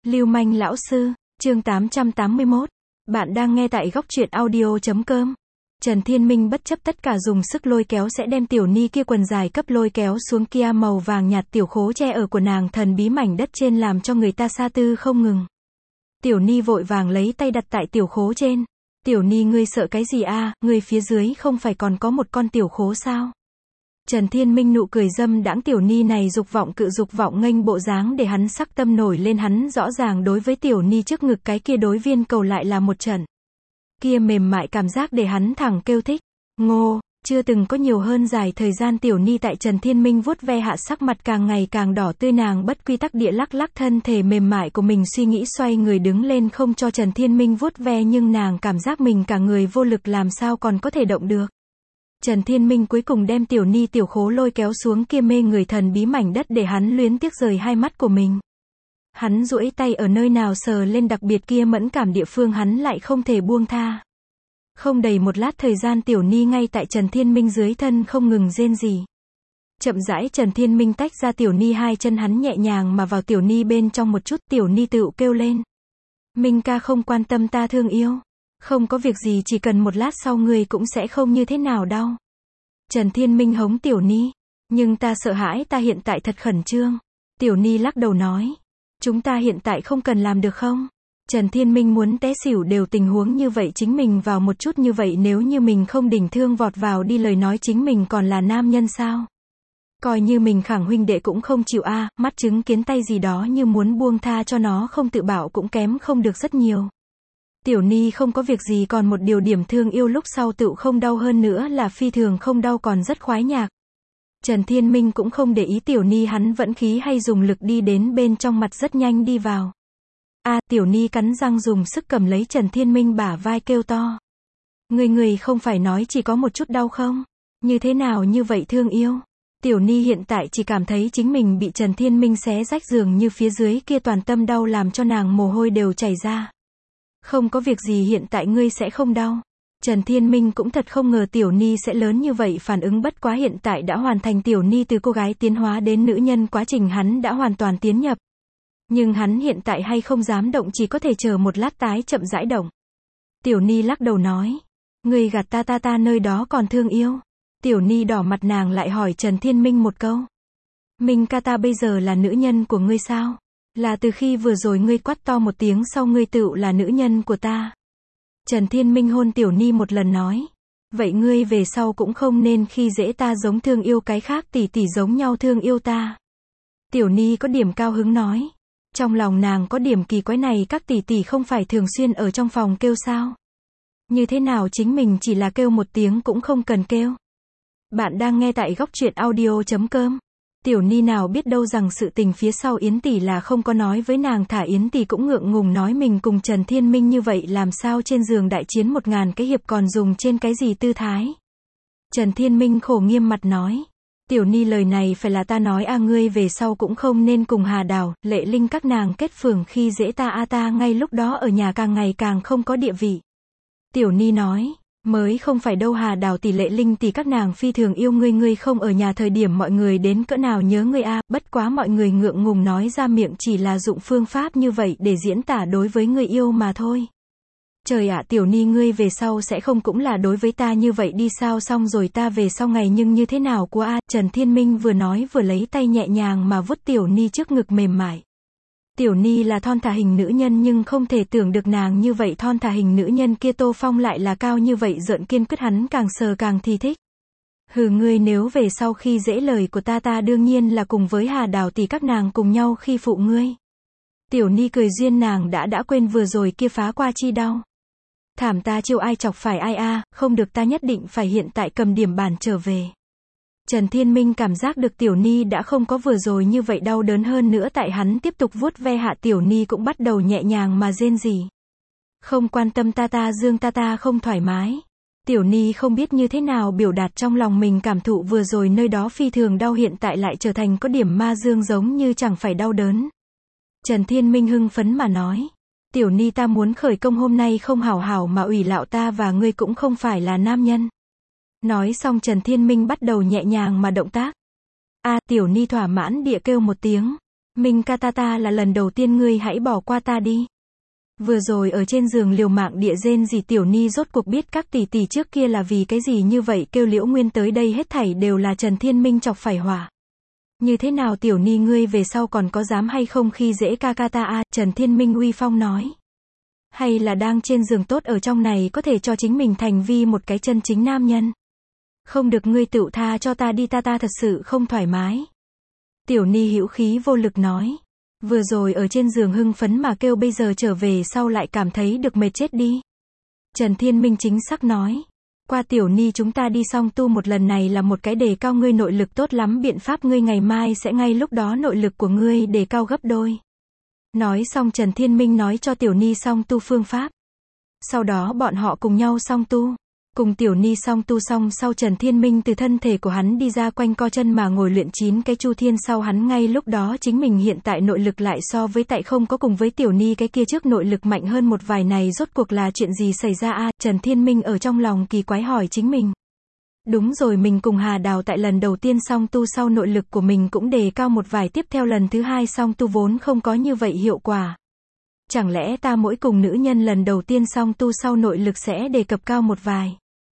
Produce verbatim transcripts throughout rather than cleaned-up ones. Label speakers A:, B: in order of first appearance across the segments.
A: Lưu manh lão sư, chương tám trăm tám mươi mốt. Bạn đang nghe tại góc truyện audio chấm com. Trần Thiên Minh bất chấp tất cả dùng sức lôi kéo sẽ đem tiểu ni kia quần dài cấp lôi kéo xuống kia màu vàng nhạt tiểu khố che ở của nàng thần bí mảnh đất trên làm cho người ta sa tư không ngừng. Tiểu ni vội vàng lấy tay đặt tại tiểu khố trên. Tiểu ni ngươi sợ cái gì a? Ngươi phía dưới không phải còn có một con tiểu khố sao? Trần Thiên Minh nụ cười dâm đãng tiểu ni này dục vọng cự dục vọng nghênh bộ dáng để hắn sắc tâm nổi lên, hắn rõ ràng đối với tiểu ni trước ngực cái kia đối viên cầu lại là một trận. Kia mềm mại cảm giác để hắn thẳng kêu thích. Ngô, chưa từng có nhiều hơn dài thời gian tiểu ni tại Trần Thiên Minh vuốt ve hạ sắc mặt càng ngày càng đỏ tươi, nàng bất quy tắc địa lắc lắc thân thể mềm mại của mình, suy nghĩ xoay người đứng lên không cho Trần Thiên Minh vuốt ve, nhưng nàng cảm giác mình cả người vô lực làm sao còn có thể động được. Trần Thiên Minh cuối cùng đem tiểu ni tiểu khố lôi kéo xuống kia mê người thần bí mảnh đất để hắn luyến tiếc rời hai mắt của mình. Hắn duỗi tay ở nơi nào sờ lên đặc biệt kia mẫn cảm địa phương hắn lại không thể buông tha. Không đầy một lát thời gian tiểu ni ngay tại Trần Thiên Minh dưới thân không ngừng rên rỉ. Chậm rãi Trần Thiên Minh tách ra tiểu ni hai chân, hắn nhẹ nhàng mà vào tiểu ni bên trong một chút, tiểu ni tựu kêu lên. Minh ca không quan tâm ta thương yêu. Không có việc gì, chỉ cần một lát sau ngươi cũng sẽ không như thế nào đau. Trần Thiên Minh hống tiểu ni. Nhưng ta sợ hãi, ta hiện tại thật khẩn trương. Tiểu ni lắc đầu nói. Chúng ta hiện tại không cần làm được không? Trần Thiên Minh muốn té xỉu đều tình huống như vậy chính mình vào một chút như vậy, nếu như mình không đỉnh thương vọt vào đi lời nói chính mình còn là nam nhân sao? Coi như mình khẳng huynh đệ cũng không chịu a, à, mắt chứng kiến tay gì đó như muốn buông tha cho nó không tự bảo cũng kém không được rất nhiều. Tiểu ni không có việc gì, còn một điều điểm thương yêu lúc sau tựu không đau, hơn nữa là phi thường không đau còn rất khoái nhạc. Trần Thiên Minh cũng không để ý tiểu ni, hắn vẫn khí hay dùng lực đi đến bên trong mặt rất nhanh đi vào. A à, tiểu ni cắn răng dùng sức cầm lấy Trần Thiên Minh bả vai kêu to. Người người không phải nói chỉ có một chút đau không? Như thế nào như vậy thương yêu? Tiểu ni hiện tại chỉ cảm thấy chính mình bị Trần Thiên Minh xé rách, dường như phía dưới kia toàn tâm đau làm cho nàng mồ hôi đều chảy ra. Không có việc gì, hiện tại ngươi sẽ không đau. Trần Thiên Minh cũng thật không ngờ tiểu ni sẽ lớn như vậy phản ứng, bất quá hiện tại đã hoàn thành tiểu ni từ cô gái tiến hóa đến nữ nhân quá trình hắn đã hoàn toàn tiến nhập. Nhưng hắn hiện tại hay không dám động, chỉ có thể chờ một lát tái chậm rãi động. Tiểu ni lắc đầu nói. Ngươi gạt ta, ta ta nơi đó còn thương yêu. Tiểu ni đỏ mặt, nàng lại hỏi Trần Thiên Minh một câu. Minh ca, ta bây giờ là nữ nhân của ngươi sao? Là từ khi vừa rồi ngươi quát to một tiếng sau ngươi tựu là nữ nhân của ta. Trần Thiên Minh hôn tiểu ni một lần nói. Vậy ngươi về sau cũng không nên khi dễ ta giống thương yêu cái khác tỷ tỷ giống nhau thương yêu ta. Tiểu ni có điểm cao hứng nói. Trong lòng nàng có điểm kỳ quái, này các tỷ tỷ không phải thường xuyên ở trong phòng kêu sao? Như thế nào chính mình chỉ là kêu một tiếng cũng không cần kêu? Bạn đang nghe tại góc truyện audio chấm com. Tiểu ni nào biết đâu rằng sự tình phía sau Yến tỷ là không có nói với nàng, thả Yến tỷ cũng ngượng ngùng nói mình cùng Trần Thiên Minh như vậy làm sao trên giường đại chiến một ngàn cái hiệp còn dùng trên cái gì tư thái. Trần Thiên Minh khổ nghiêm mặt nói. Tiểu ni lời này phải là ta nói a, à, ngươi về sau cũng không nên cùng Hà Đào, Lệ Linh các nàng kết phường khi dễ ta a, à, ta ngay lúc đó ở nhà càng ngày càng không có địa vị. Tiểu ni nói. Mới không phải đâu, Hà Đào tỷ, Lệ Linh tỷ các nàng phi thường yêu ngươi, ngươi không ở nhà thời điểm mọi người đến cỡ nào nhớ ngươi a, à, bất quá mọi người ngượng ngùng nói ra miệng, chỉ là dụng phương pháp như vậy để diễn tả đối với người yêu mà thôi. Trời ạ, à, tiểu ni ngươi về sau sẽ không cũng là đối với ta như vậy đi sao? Xong rồi ta về sau ngày nhưng như thế nào của a? À, Trần Thiên Minh vừa nói vừa lấy tay nhẹ nhàng mà vuốt tiểu ni trước ngực mềm mại. Tiểu ni là thon thả hình nữ nhân, nhưng không thể tưởng được nàng như vậy thon thả hình nữ nhân kia Tô Phong lại là cao như vậy, giận kiên quyết, hắn càng sờ càng thì thích. Hừ, ngươi nếu về sau khi dễ lời của ta, ta đương nhiên là cùng với Hà Đào tỷ các nàng cùng nhau khi phụ ngươi. Tiểu ni cười duyên, nàng đã đã quên vừa rồi kia phá qua chi đau. Thảm, ta chiêu ai chọc phải ai a, à, không được, ta nhất định phải hiện tại cầm điểm bản trở về. Trần Thiên Minh cảm giác được tiểu ni đã không có vừa rồi như vậy đau đớn, hơn nữa tại hắn tiếp tục vuốt ve hạ tiểu ni cũng bắt đầu nhẹ nhàng mà rên rỉ. Không quan tâm ta, ta dương ta, ta không thoải mái. Tiểu ni không biết như thế nào biểu đạt trong lòng mình cảm thụ vừa rồi nơi đó phi thường đau, hiện tại lại trở thành có điểm ma dương, giống như chẳng phải đau đớn. Trần Thiên Minh hưng phấn mà nói. Tiểu ni, ta muốn khởi công, hôm nay không hảo hảo mà ủy lạo ta và ngươi cũng không phải là nam nhân. Nói xong Trần Thiên Minh bắt đầu nhẹ nhàng mà động tác. A à, tiểu ni thỏa mãn địa kêu một tiếng. Minh ca ta ta là lần đầu tiên ngươi hãy bỏ qua ta đi. Vừa rồi ở trên giường liều mạng địa rên gì Tiểu Ni rốt cuộc biết các tỷ tỷ trước kia là vì cái gì như vậy kêu Liễu Nguyên tới đây hết thảy đều là Trần Thiên Minh chọc phải hỏa. Như thế nào Tiểu Ni ngươi về sau còn có dám hay không khi dễ ca ca ta a? Trần Thiên Minh uy phong nói. Hay là đang trên giường tốt ở trong này có thể cho chính mình thành vi một cái chân chính nam nhân. Không được ngươi tựu tha cho ta đi ta ta thật sự không thoải mái. Tiểu Ni hữu khí vô lực nói. Vừa rồi ở trên giường hưng phấn mà kêu bây giờ trở về sau lại cảm thấy được mệt chết đi. Trần Thiên Minh chính xác nói. Qua Tiểu Ni chúng ta đi song tu một lần này là một cái đề cao ngươi nội lực tốt lắm biện pháp ngươi ngày mai sẽ ngay lúc đó nội lực của ngươi đề cao gấp đôi. Nói xong Trần Thiên Minh nói cho Tiểu Ni song tu phương pháp. Sau đó bọn họ cùng nhau song tu. Cùng Tiểu Ni song tu xong sau Trần Thiên Minh từ thân thể của hắn đi ra quanh co chân mà ngồi luyện chín cái chu thiên sau hắn ngay lúc đó chính mình hiện tại nội lực lại so với tại không có cùng với Tiểu Ni cái kia trước nội lực mạnh hơn một vài này rốt cuộc là chuyện gì xảy ra a? Trần Thiên Minh ở trong lòng kỳ quái hỏi chính mình. Đúng rồi mình cùng Hà Đào tại lần đầu tiên song tu sau nội lực của mình cũng đề cao một vài tiếp theo lần thứ hai song tu vốn không có như vậy hiệu quả. Chẳng lẽ ta mỗi cùng nữ nhân lần đầu tiên song tu sau nội lực sẽ đề cập cao một vài.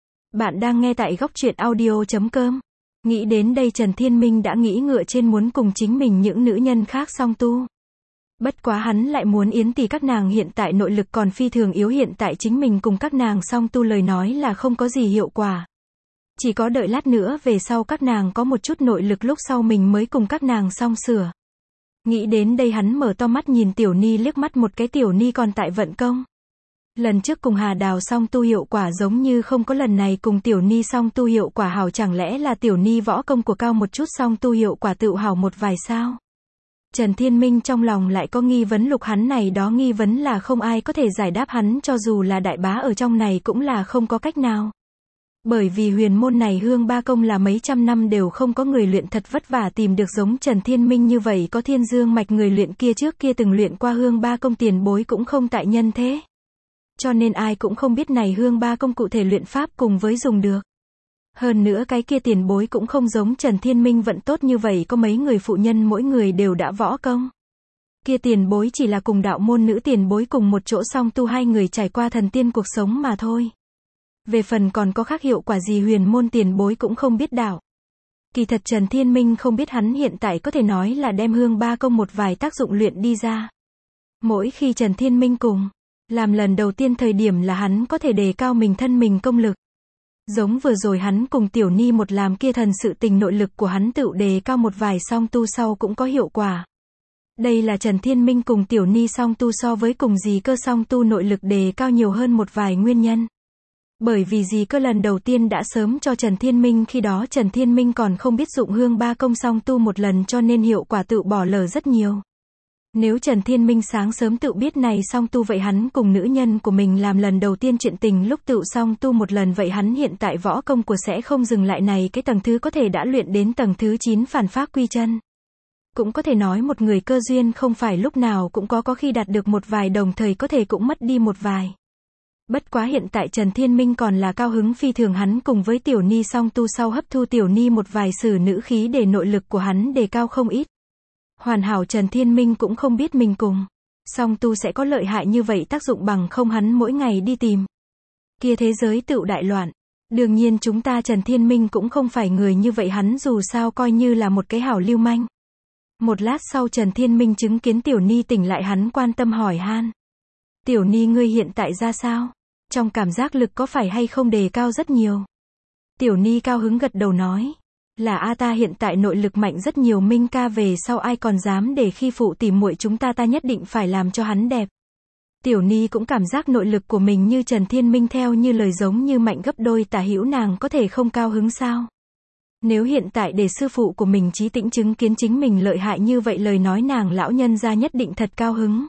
A: Bạn đang nghe tại góc truyện audio chấm com. Nghĩ đến đây Trần Thiên Minh đã nghĩ ngựa trên muốn cùng chính mình những nữ nhân khác song tu. Bất quá hắn lại muốn Yến tỷ các nàng hiện tại nội lực còn phi thường yếu hiện tại chính mình cùng các nàng song tu lời nói là không có gì hiệu quả. Chỉ có đợi lát nữa về sau các nàng có một chút nội lực lúc sau mình mới cùng các nàng song sửa. Nghĩ đến đây hắn mở to mắt nhìn Tiểu Ni liếc mắt một cái Tiểu Ni còn tại vận công. Lần trước cùng Hà Đào song tu hiệu quả giống như không có lần này cùng Tiểu Ni song tu hiệu quả hảo chẳng lẽ là Tiểu Ni võ công của cao một chút song tu hiệu quả tự hảo một vài sao? Trần Thiên Minh trong lòng lại có nghi vấn lục hắn này đó nghi vấn là không ai có thể giải đáp hắn cho dù là đại bá ở trong này cũng là không có cách nào. Bởi vì huyền môn này hương ba công là mấy trăm năm đều không có người luyện thật vất vả tìm được giống Trần Thiên Minh như vậy có thiên dương mạch người luyện kia trước kia từng luyện qua hương ba công tiền bối cũng không tại nhân thế. Cho nên ai cũng không biết này hương ba công cụ thể luyện pháp cùng với dùng được. Hơn nữa cái kia tiền bối cũng không giống Trần Thiên Minh vận tốt như vậy có mấy người phụ nhân mỗi người đều đã võ công. Kia tiền bối chỉ là cùng đạo môn nữ tiền bối cùng một chỗ song tu hai người trải qua thần tiên cuộc sống mà thôi. Về phần còn có khác hiệu quả gì huyền môn tiền bối cũng không biết đạo. Kỳ thật Trần Thiên Minh không biết hắn hiện tại có thể nói là đem hương ba công một vài tác dụng luyện đi ra. Mỗi khi Trần Thiên Minh cùng làm lần đầu tiên thời điểm là hắn có thể đề cao mình thân mình công lực. Giống vừa rồi hắn cùng Tiểu Ni một làm kia thần sự tình nội lực của hắn tự đề cao một vài song tu sau cũng có hiệu quả. Đây là Trần Thiên Minh cùng Tiểu Ni song tu so với cùng dì cơ song tu nội lực đề cao nhiều hơn một vài nguyên nhân. Bởi vì dì cơ lần đầu tiên đã sớm cho Trần Thiên Minh khi đó Trần Thiên Minh còn không biết dụng hương ba công song tu một lần cho nên hiệu quả tự bỏ lỡ rất nhiều. Nếu Trần Thiên Minh sáng sớm tự biết này song tu vậy hắn cùng nữ nhân của mình làm lần đầu tiên chuyện tình lúc tự song tu một lần vậy hắn hiện tại võ công của sẽ không dừng lại này cái tầng thứ có thể đã luyện đến tầng thứ chín phản pháp quy chân. Cũng có thể nói một người cơ duyên không phải lúc nào cũng có có khi đạt được một vài đồng thời có thể cũng mất đi một vài. Bất quá hiện tại Trần Thiên Minh còn là cao hứng phi thường hắn cùng với Tiểu Ni song tu sau hấp thu Tiểu Ni một vài sử nữ khí để nội lực của hắn đề cao không ít. Hoàn hảo Trần Thiên Minh cũng không biết mình cùng song tu sẽ có lợi hại như vậy tác dụng bằng không hắn mỗi ngày đi tìm. Kia thế giới tựu đại loạn. Đương nhiên chúng ta Trần Thiên Minh cũng không phải người như vậy hắn dù sao coi như là một cái hảo lưu manh. Một lát sau Trần Thiên Minh chứng kiến Tiểu Ni tỉnh lại hắn quan tâm hỏi han. Tiểu Ni ngươi hiện tại ra sao? Trong cảm giác lực có phải hay không đề cao rất nhiều? Tiểu Ni cao hứng gật đầu nói. Là a ta hiện tại nội lực mạnh rất nhiều Minh ca về sau ai còn dám để khi phụ tỉ muội chúng ta ta nhất định phải làm cho hắn đẹp. Tiểu Ni cũng cảm giác nội lực của mình như Trần Thiên Minh theo như lời giống như mạnh gấp đôi tả hữu nàng có thể không cao hứng sao? Nếu hiện tại để sư phụ của mình Chí Tĩnh chứng kiến chính mình lợi hại như vậy lời nói nàng lão nhân gia nhất định thật cao hứng.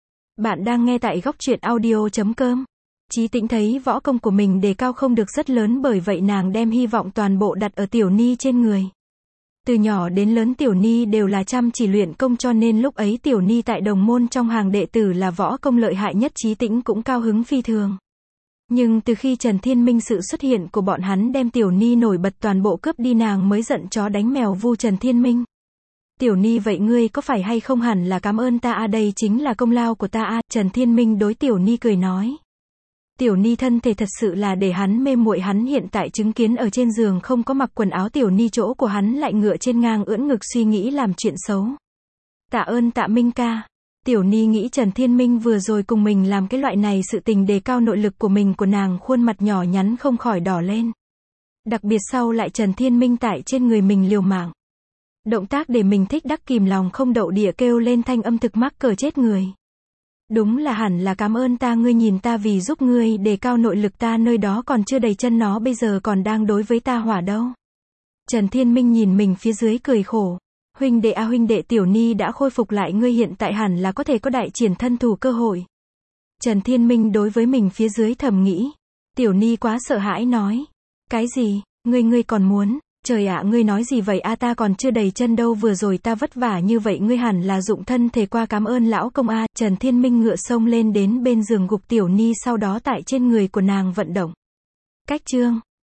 A: Bạn đang nghe tại góc truyện audio chấm com. Chí Tĩnh thấy võ công của mình đề cao không được rất lớn bởi vậy nàng đem hy vọng toàn bộ đặt ở Tiểu Ni trên người. Từ nhỏ đến lớn Tiểu Ni đều là chăm chỉ luyện công cho nên lúc ấy Tiểu Ni tại đồng môn trong hàng đệ tử là võ công lợi hại nhất Chí Tĩnh cũng cao hứng phi thường. Nhưng từ khi Trần Thiên Minh sự xuất hiện của bọn hắn đem Tiểu Ni nổi bật toàn bộ cướp đi nàng mới giận chó đánh mèo vu Trần Thiên Minh. Tiểu Ni vậy ngươi có phải hay không hẳn là cảm ơn ta a, đây chính là công lao của ta a. Trần Thiên Minh đối Tiểu Ni cười nói. Tiểu Ni thân thể thật sự là để hắn mê muội, hắn hiện tại chứng kiến ở trên giường không có mặc quần áo Tiểu Ni chỗ của hắn lại ngựa trên ngang ưỡn ngực suy nghĩ làm chuyện xấu. Tạ ơn Tạ Minh ca. Tiểu Ni nghĩ Trần Thiên Minh vừa rồi cùng mình làm cái loại này sự tình đề cao nội lực của mình của nàng, khuôn mặt nhỏ nhắn không khỏi đỏ lên. Đặc biệt sau lại Trần Thiên Minh tại trên người mình liều mạng. Động tác để mình thích đắc kìm lòng không đậu địa kêu lên thanh âm thực mắc cỡ chết người. Đúng là hẳn là cảm ơn ta, ngươi nhìn ta vì giúp ngươi đề cao nội lực ta nơi đó còn chưa đầy chân nó bây giờ còn đang đối với ta hỏa đâu. Trần Thiên Minh nhìn mình phía dưới cười khổ. Huynh đệ a huynh đệ, Tiểu Ni đã khôi phục lại, ngươi hiện tại hẳn là có thể có đại triển thân thủ cơ hội. Trần Thiên Minh đối với mình phía dưới thầm nghĩ. Tiểu Ni quá sợ hãi nói. Cái gì, ngươi ngươi còn muốn, trời ạ ngươi nói gì vậy a, ta còn chưa đầy chân đâu, vừa rồi ta vất vả như vậy ngươi hẳn là dụng thân thể qua cảm ơn lão công a. Trần Thiên Minh ngựa sông lên đến bên giường gục Tiểu Ni, sau đó tại trên người của nàng vận động. Cách chương